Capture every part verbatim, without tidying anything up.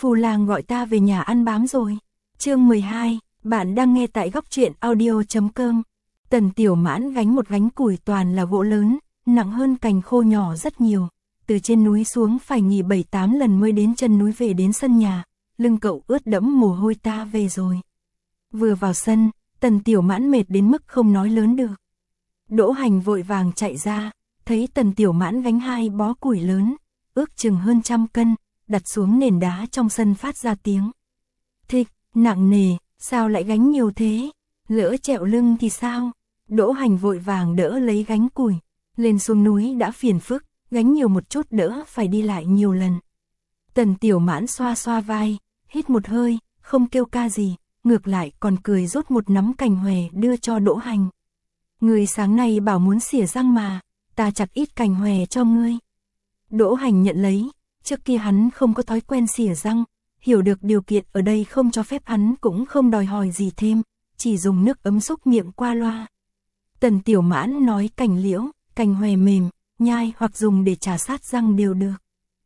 Phù lang gọi ta về nhà ăn bám rồi. Chương mười hai, bạn đang nghe tại góc truyện audio.com. Tần Tiểu Mãn gánh một gánh củi toàn là gỗ lớn, nặng hơn cành khô nhỏ rất nhiều. Từ trên núi xuống phải nghỉ bảy tám lần mới đến chân núi về đến sân nhà, lưng cậu ướt đẫm mồ hôi. Ta về rồi. Vừa vào sân, Tần Tiểu Mãn mệt đến mức không nói lớn được. Đỗ Hành vội vàng chạy ra, thấy Tần Tiểu Mãn gánh hai bó củi lớn, ước chừng hơn trăm cân, đặt xuống nền đá trong sân phát ra tiếng thịch, nặng nề, sao lại gánh nhiều thế, lỡ trẹo lưng thì sao? Đỗ Hành vội vàng đỡ lấy gánh củi, lên xuống núi đã phiền phức, gánh nhiều một chút đỡ phải đi lại nhiều lần. Tần Tiểu Mãn xoa xoa vai, hít một hơi, không kêu ca gì, ngược lại còn cười rút một nắm cành hòe đưa cho Đỗ Hành. Ngươi sáng nay bảo muốn xỉa răng mà, ta chặt ít cành hòe cho ngươi. Đỗ Hành nhận lấy, trước kia hắn không có thói quen xỉa răng, hiểu được điều kiện ở đây không cho phép hắn cũng không đòi hỏi gì thêm, chỉ dùng nước ấm xúc miệng qua loa. Tần Tiểu Mãn nói cành liễu, cành hòe mềm, nhai hoặc dùng để trà sát răng đều được.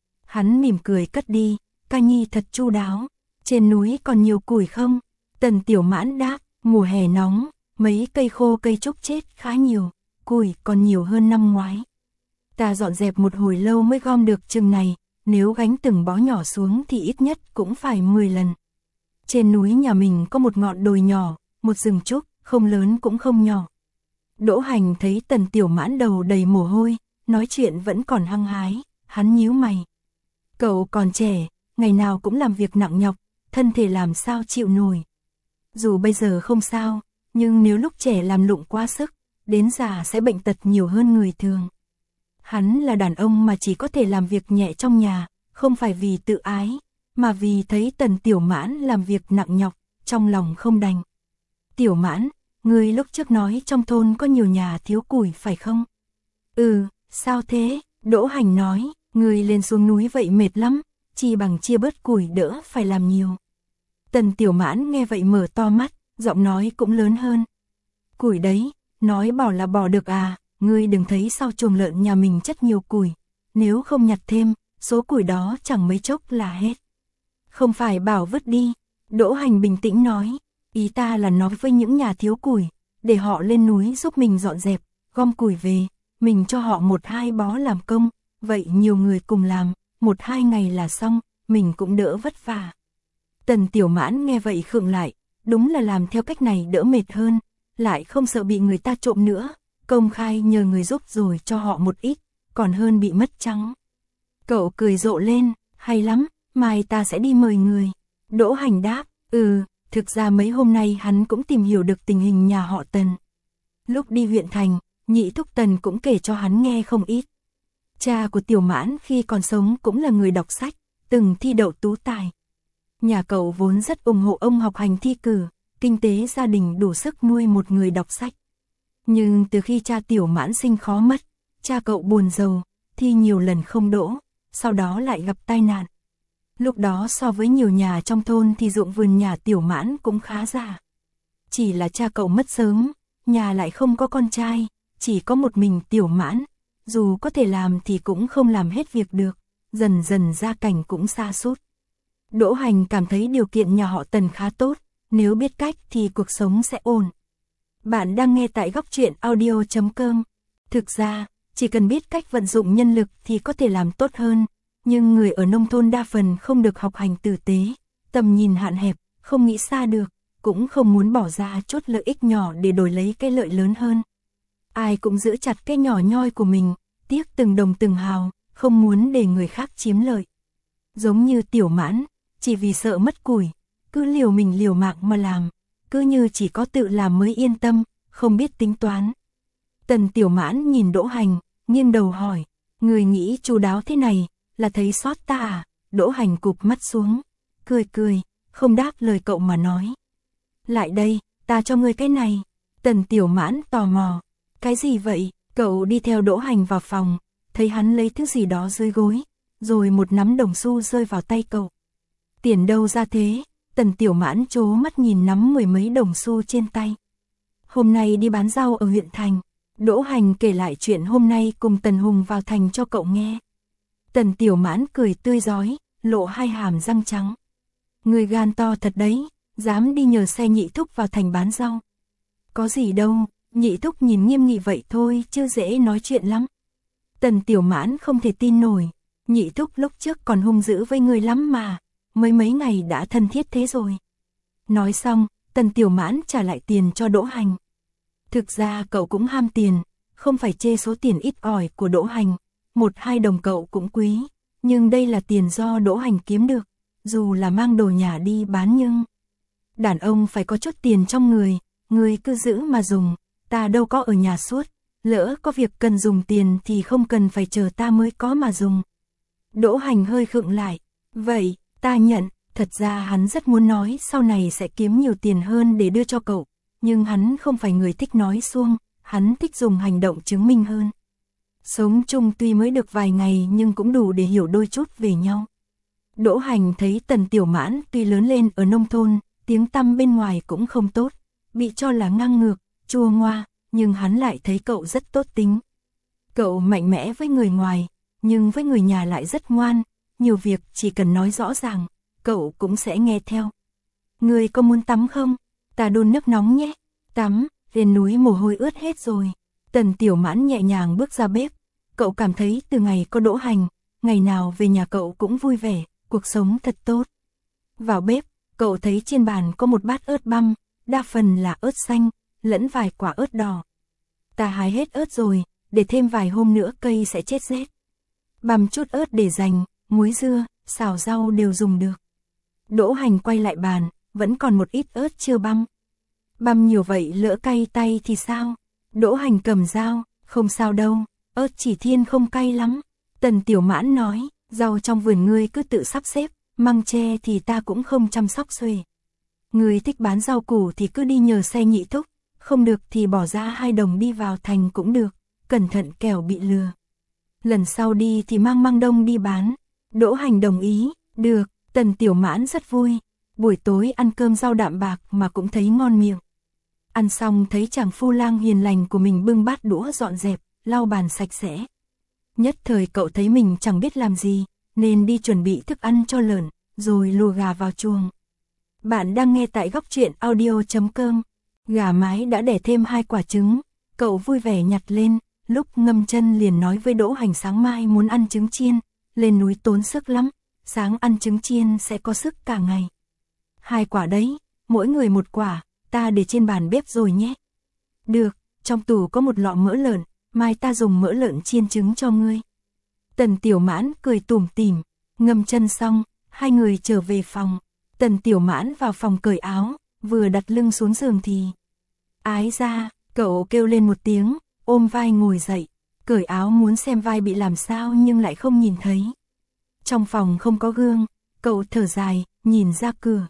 Hắn mỉm cười cất đi, ca nhi thật chu đáo, trên núi còn nhiều củi không? Tần Tiểu Mãn đáp, mùa hè nóng, mấy cây khô cây trúc chết khá nhiều, củi còn nhiều hơn năm ngoái. Ta dọn dẹp một hồi lâu mới gom được chừng này, nếu gánh từng bó nhỏ xuống thì ít nhất cũng phải mười lần. Trên núi nhà mình có một ngọn đồi nhỏ, một rừng trúc, không lớn cũng không nhỏ. Đỗ Hành thấy Tần Tiểu Mãn đầu đầy mồ hôi, nói chuyện vẫn còn hăng hái, hắn nhíu mày. Cậu còn trẻ, ngày nào cũng làm việc nặng nhọc, thân thể làm sao chịu nổi. Dù bây giờ không sao, nhưng nếu lúc trẻ làm lụng quá sức, đến già sẽ bệnh tật nhiều hơn người thường. Hắn là đàn ông mà chỉ có thể làm việc nhẹ trong nhà, không phải vì tự ái, mà vì thấy Tần Tiểu Mãn làm việc nặng nhọc, trong lòng không đành. Tiểu Mãn, ngươi lúc trước nói trong thôn có nhiều nhà thiếu củi phải không? Ừ, sao thế? Đỗ Hành nói, ngươi lên xuống núi vậy mệt lắm, chi bằng chia bớt củi đỡ phải làm nhiều. Tần Tiểu Mãn nghe vậy mở to mắt, giọng nói cũng lớn hơn. Củi đấy, nói bỏ là bỏ được à, ngươi đừng thấy sau chuồng lợn nhà mình chất nhiều củi, nếu không nhặt thêm, số củi đó chẳng mấy chốc là hết. Không phải bảo vứt đi, Đỗ Hành bình tĩnh nói, ý ta là nói với những nhà thiếu củi, để họ lên núi giúp mình dọn dẹp, gom củi về, mình cho họ một hai bó làm công, vậy nhiều người cùng làm, một hai ngày là xong, mình cũng đỡ vất vả. Tần Tiểu Mãn nghe vậy khựng lại, đúng là làm theo cách này đỡ mệt hơn, lại không sợ bị người ta trộm nữa, công khai nhờ người giúp rồi cho họ một ít, còn hơn bị mất trắng. Cậu cười rộ lên, hay lắm, mai ta sẽ đi mời người. Đỗ Hành đáp, ừ, thực ra mấy hôm nay hắn cũng tìm hiểu được tình hình nhà họ Tần. Lúc đi huyện thành, nhị thúc Tần cũng kể cho hắn nghe không ít. Cha của Tiểu Mãn khi còn sống cũng là người đọc sách, từng thi đậu tú tài. Nhà cậu vốn rất ủng hộ ông học hành thi cử, kinh tế gia đình đủ sức nuôi một người đọc sách. Nhưng từ khi cha Tiểu Mãn sinh khó mất, cha cậu buồn rầu, thi nhiều lần không đỗ, sau đó lại gặp tai nạn. Lúc đó so với nhiều nhà trong thôn thì ruộng vườn nhà Tiểu Mãn cũng khá già. Chỉ là cha cậu mất sớm, nhà lại không có con trai, chỉ có một mình Tiểu Mãn, dù có thể làm thì cũng không làm hết việc được, dần dần gia cảnh cũng sa sút. Đỗ Hành cảm thấy điều kiện nhà họ Tần khá tốt, nếu biết cách thì cuộc sống sẽ ổn. Bạn đang nghe tại góc truyện audio.com. Thực ra, chỉ cần biết cách vận dụng nhân lực thì có thể làm tốt hơn, nhưng người ở nông thôn đa phần không được học hành tử tế, tầm nhìn hạn hẹp, không nghĩ xa được, cũng không muốn bỏ ra chút lợi ích nhỏ để đổi lấy cái lợi lớn hơn. Ai cũng giữ chặt cái nhỏ nhoi của mình, tiếc từng đồng từng hào, không muốn để người khác chiếm lợi. Giống như Tiểu Mãn, chỉ vì sợ mất củi, cứ liều mình liều mạng mà làm, cứ như chỉ có tự làm mới yên tâm, không biết tính toán. Tần Tiểu Mãn nhìn Đỗ Hành, nghiêng đầu hỏi, người nghĩ chu đáo thế này, là thấy sót ta à? Đỗ Hành cụp mắt xuống, cười cười, không đáp lời cậu mà nói. Lại đây, ta cho ngươi cái này. Tần Tiểu Mãn tò mò, cái gì vậy? Cậu đi theo Đỗ Hành vào phòng, thấy hắn lấy thứ gì đó dưới gối, rồi một nắm đồng xu rơi vào tay cậu. Tiền đâu ra thế? Tần Tiểu Mãn trố mắt nhìn nắm mười mấy đồng xu trên tay. Hôm nay đi bán rau ở huyện thành. Đỗ Hành kể lại chuyện hôm nay cùng Tần Hùng vào thành cho cậu nghe. Tần Tiểu Mãn cười tươi rói, lộ hai hàm răng trắng. Người gan to thật đấy, dám đi nhờ xe nhị thúc vào thành bán rau. Có gì đâu, nhị thúc nhìn nghiêm nghị vậy thôi chứ dễ nói chuyện lắm. Tần Tiểu Mãn không thể tin nổi, nhị thúc lúc trước còn hung dữ với người lắm mà, mới mấy ngày đã thân thiết thế rồi. Nói xong, Tần Tiểu Mãn trả lại tiền cho Đỗ Hành. Thực ra cậu cũng ham tiền, không phải chê số tiền ít ỏi của Đỗ Hành, một hai đồng cậu cũng quý, nhưng đây là tiền do Đỗ Hành kiếm được, dù là mang đồ nhà đi bán nhưng... Đàn ông phải có chút tiền trong người, người cứ giữ mà dùng, ta đâu có ở nhà suốt, lỡ có việc cần dùng tiền thì không cần phải chờ ta mới có mà dùng. Đỗ Hành hơi khựng lại, vậy, ta nhận, thật ra hắn rất muốn nói sau này sẽ kiếm nhiều tiền hơn để đưa cho cậu, nhưng hắn không phải người thích nói suông, hắn thích dùng hành động chứng minh hơn. Sống chung tuy mới được vài ngày nhưng cũng đủ để hiểu đôi chút về nhau. Đỗ Hành thấy Tần Tiểu Mãn tuy lớn lên ở nông thôn, tiếng tăm bên ngoài cũng không tốt, bị cho là ngang ngược, chua ngoa, nhưng hắn lại thấy cậu rất tốt tính. Cậu mạnh mẽ với người ngoài, nhưng với người nhà lại rất ngoan, nhiều việc chỉ cần nói rõ ràng, cậu cũng sẽ nghe theo. Người có muốn tắm không? Ta đun nước nóng nhé. Tắm, lên núi mồ hôi ướt hết rồi. Tần Tiểu Mãn nhẹ nhàng bước ra bếp, cậu cảm thấy từ ngày có Đỗ Hành, ngày nào về nhà cậu cũng vui vẻ, cuộc sống thật tốt. Vào bếp, cậu thấy trên bàn có một bát ớt băm, đa phần là ớt xanh, lẫn vài quả ớt đỏ. Ta hái hết ớt rồi, để thêm vài hôm nữa cây sẽ chết rét. Băm chút ớt để dành, muối dưa, xào rau đều dùng được. Đỗ Hành quay lại bàn, vẫn còn một ít ớt chưa băm. Băm nhiều vậy lỡ cay tay thì sao? Đỗ Hành cầm dao, không sao đâu, ớt chỉ thiên không cay lắm. Tần Tiểu Mãn nói, rau trong vườn ngươi cứ tự sắp xếp, măng tre thì ta cũng không chăm sóc xuề. Ngươi thích bán rau củ thì cứ đi nhờ xe nhị thúc, không được thì bỏ ra hai đồng đi vào thành cũng được, cẩn thận kẻo bị lừa. Lần sau đi thì mang măng đông đi bán. Đỗ Hành đồng ý, được, Tần Tiểu Mãn rất vui. Buổi tối ăn cơm rau đạm bạc mà cũng thấy ngon miệng. Ăn xong thấy chàng phu lang hiền lành của mình bưng bát đũa dọn dẹp, lau bàn sạch sẽ. Nhất thời cậu thấy mình chẳng biết làm gì, nên đi chuẩn bị thức ăn cho lợn, rồi lùa gà vào chuồng. Bạn đang nghe tại góc truyện audio chấm com. Gà mái đã đẻ thêm hai quả trứng, cậu vui vẻ nhặt lên, lúc ngâm chân liền nói với Đỗ Hành sáng mai muốn ăn trứng chiên, lên núi tốn sức lắm, sáng ăn trứng chiên sẽ có sức cả ngày. Hai quả đấy, mỗi người một quả, ta để trên bàn bếp rồi nhé. Được, trong tủ có một lọ mỡ lợn, mai ta dùng mỡ lợn chiên trứng cho ngươi. Tần Tiểu Mãn cười tủm tỉm, ngâm chân xong, hai người trở về phòng. Tần Tiểu Mãn vào phòng cởi áo, vừa đặt lưng xuống giường thì... Ái ra, cậu kêu lên một tiếng, ôm vai ngồi dậy, cởi áo muốn xem vai bị làm sao nhưng lại không nhìn thấy. Trong phòng không có gương, cậu thở dài, nhìn ra cửa.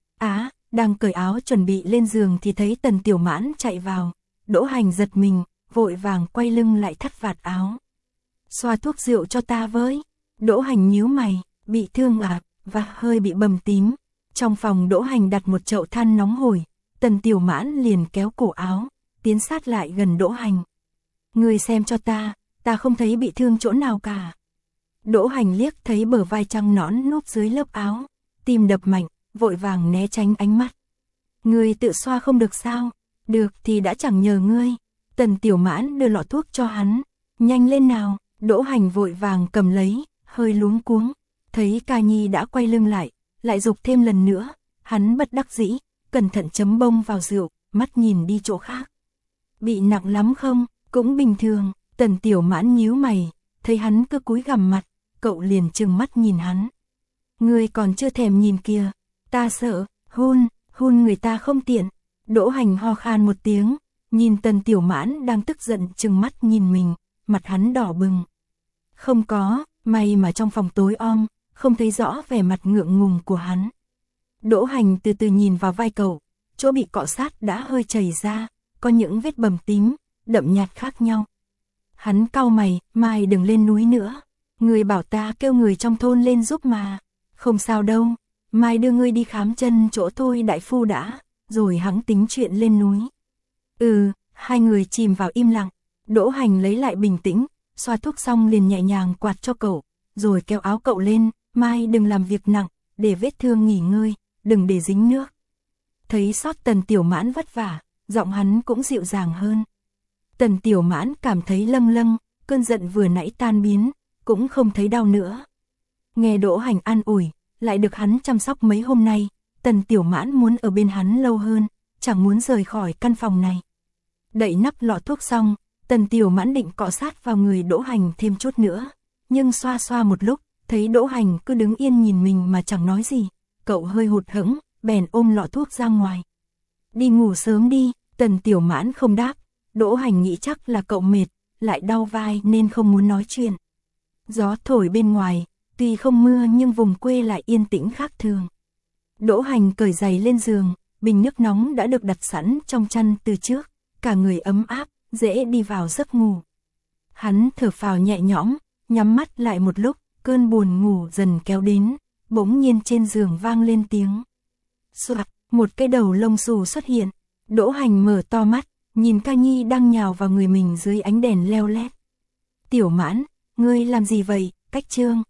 Á, đang cởi áo chuẩn bị lên giường thì thấy Tần Tiểu Mãn chạy vào. Đỗ Hành giật mình, vội vàng quay lưng lại thắt vạt áo. Xoa thuốc rượu cho ta với. Đỗ Hành nhíu mày, bị thương à, và hơi bị bầm tím. Trong phòng Đỗ Hành đặt một chậu than nóng hổi, Tần Tiểu Mãn liền kéo cổ áo, tiến sát lại gần Đỗ Hành. Ngươi xem cho ta, ta không thấy bị thương chỗ nào cả. Đỗ Hành liếc thấy bờ vai trắng nõn núp dưới lớp áo, tim đập mạnh, vội vàng né tránh ánh mắt. Ngươi tự xoa không được sao? Được thì đã chẳng nhờ ngươi. Tần Tiểu Mãn đưa lọ thuốc cho hắn. Nhanh lên nào. Đỗ Hành vội vàng cầm lấy, hơi luống cuống. Thấy Ca Nhi đã quay lưng lại, lại giục thêm lần nữa. Hắn bất đắc dĩ, cẩn thận chấm bông vào rượu, mắt nhìn đi chỗ khác. Bị nặng lắm không? Cũng bình thường. Tần Tiểu Mãn nhíu mày, thấy hắn cứ cúi gằm mặt, cậu liền trừng mắt nhìn hắn. Ngươi còn chưa thèm nhìn kìa, ta sợ, hôn, hôn người ta không tiện. Đỗ Hành ho khan một tiếng, nhìn Tần Tiểu Mãn đang tức giận trừng mắt nhìn mình, mặt hắn đỏ bừng. Không có, may mà trong phòng tối om, không thấy rõ vẻ mặt ngượng ngùng của hắn. Đỗ Hành từ từ nhìn vào vai cậu, chỗ bị cọ sát đã hơi chảy ra, có những vết bầm tím, đậm nhạt khác nhau. Hắn cau mày, mai đừng lên núi nữa. Người bảo ta kêu người trong thôn lên giúp mà. Không sao đâu, mai đưa ngươi đi khám chân chỗ Thôi đại phu đã, rồi hắn tính chuyện lên núi. Ừ, hai người chìm vào im lặng. Đỗ Hành lấy lại bình tĩnh, xoa thuốc xong liền nhẹ nhàng quạt cho cậu, rồi kéo áo cậu lên, mai đừng làm việc nặng, để vết thương nghỉ ngơi, đừng để dính nước. Thấy sót Tần Tiểu Mãn vất vả, giọng hắn cũng dịu dàng hơn. Tần Tiểu Mãn cảm thấy lâng lâng, cơn giận vừa nãy tan biến, cũng không thấy đau nữa. Nghe Đỗ Hành an ủi, lại được hắn chăm sóc mấy hôm nay, Tần Tiểu Mãn muốn ở bên hắn lâu hơn, chẳng muốn rời khỏi căn phòng này. Đậy nắp lọ thuốc xong, Tần Tiểu Mãn định cọ sát vào người Đỗ Hành thêm chút nữa, nhưng xoa xoa một lúc, thấy Đỗ Hành cứ đứng yên nhìn mình mà chẳng nói gì, cậu hơi hụt hẫng, bèn ôm lọ thuốc ra ngoài. Đi ngủ sớm đi, Tần Tiểu Mãn không đáp, Đỗ Hành nghĩ chắc là cậu mệt, lại đau vai nên không muốn nói chuyện. Gió thổi bên ngoài, tuy không mưa nhưng vùng quê lại yên tĩnh khác thường. Đỗ Hành cởi giày lên giường, bình nước nóng đã được đặt sẵn trong chăn từ trước, cả người ấm áp, dễ đi vào giấc ngủ. Hắn thở phào nhẹ nhõm, nhắm mắt lại một lúc, cơn buồn ngủ dần kéo đến, bỗng nhiên trên giường vang lên tiếng. Soạt, một cái đầu lông xù xuất hiện, Đỗ Hành mở to mắt, nhìn Ca Nhi đang nhào vào người mình dưới ánh đèn leo lét. Tiểu Mãn, ngươi làm gì vậy, Cách Trương?